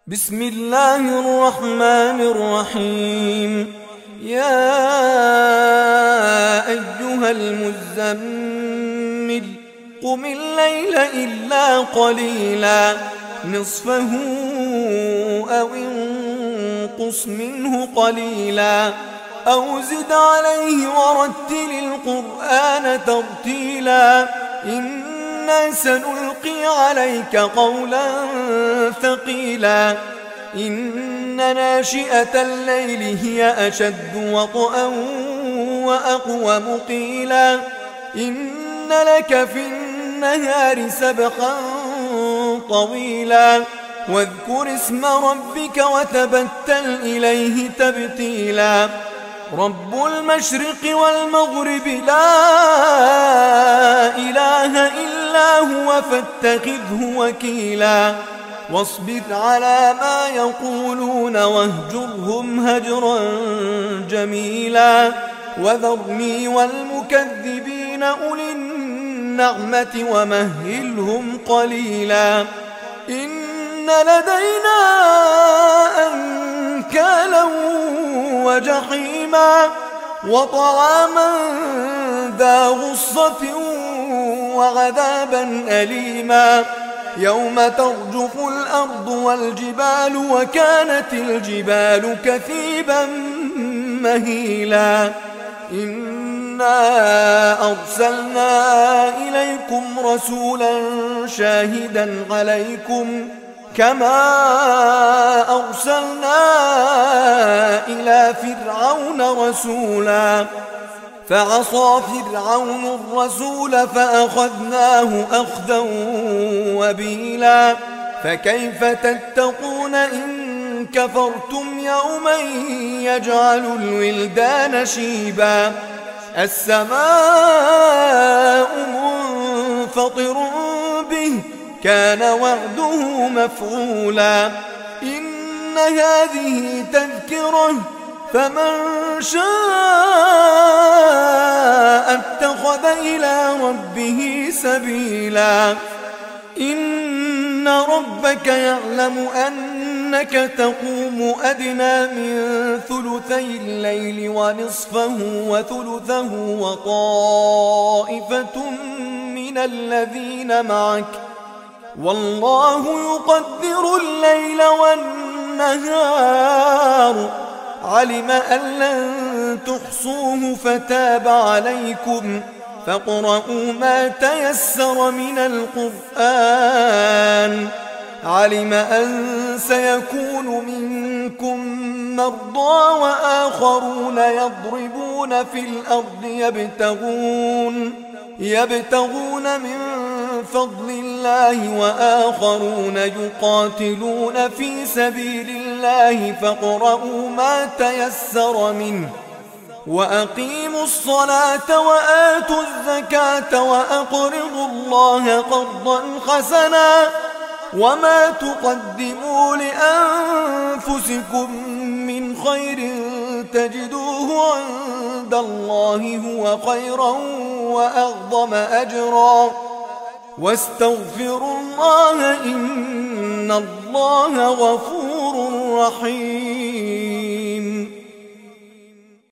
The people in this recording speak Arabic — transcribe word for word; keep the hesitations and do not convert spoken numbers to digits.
بسم الله الرحمن الرحيم. يا أيها المزمل قم الليل إلا قليلا نصفه أو انقص منه قليلا أو زد عليه ورتل القرآن ترتيلا إنا سنلقي عليك قولا ثقيلا إن ناشئة الليل هي أشد وطئا وأقوم قيلا إن لك في النهار سبحا طويلا واذكر اسم ربك وتبتل إليه تبتيلا رب المشرق والمغرب لا إله إلا هو فاتخذه وكيلا واصبر على ما يقولون واهجرهم هجرا جميلا وذرني والمكذبين أولي النعمة ومهلهم قليلا إن لدينا أنكالا وجحيما وطعاما ذا غصة وعذابا أليما يوم ترجف الأرض والجبال وكانت الجبال كثيبا مهيلا إنا أرسلنا إليكم رسولا شاهدا عليكم كما أرسلنا إلى فرعون رسولا فعصى فرعون الرسول فأخذناه أخذا وبيلا فكيف تتقون إن كفرتم يوما يجعل الولدان شيبا السماء منفطر به كان وعده مفعولا إن هذه تذكرة فمن شاء اتخذ إلى ربه سبيلا إن ربك يعلم أنك تقوم أدنى من ثلثي الليل ونصفه وثلثه وطائفة من الذين معك والله يقدر الليل والنهار علم أن لن تحصوه فتاب عليكم فاقرؤوا ما تيسر من القرآن علم أن سيكون منكم مرضى وآخرون يضربون في الأرض يبتغون يبتغون من فضل الله وآخرون يقاتلون في سبيل الله فاقرؤوا ما تيسر منه وأقيموا الصلاة وآتوا الزكاة وأقرضوا الله قرضا حسنا وما تقدموا لأنفسكم من خير تجدوه عند الله هو خيرا وأعظم أجرا واستغفروا الله إن الله غفور رحيم.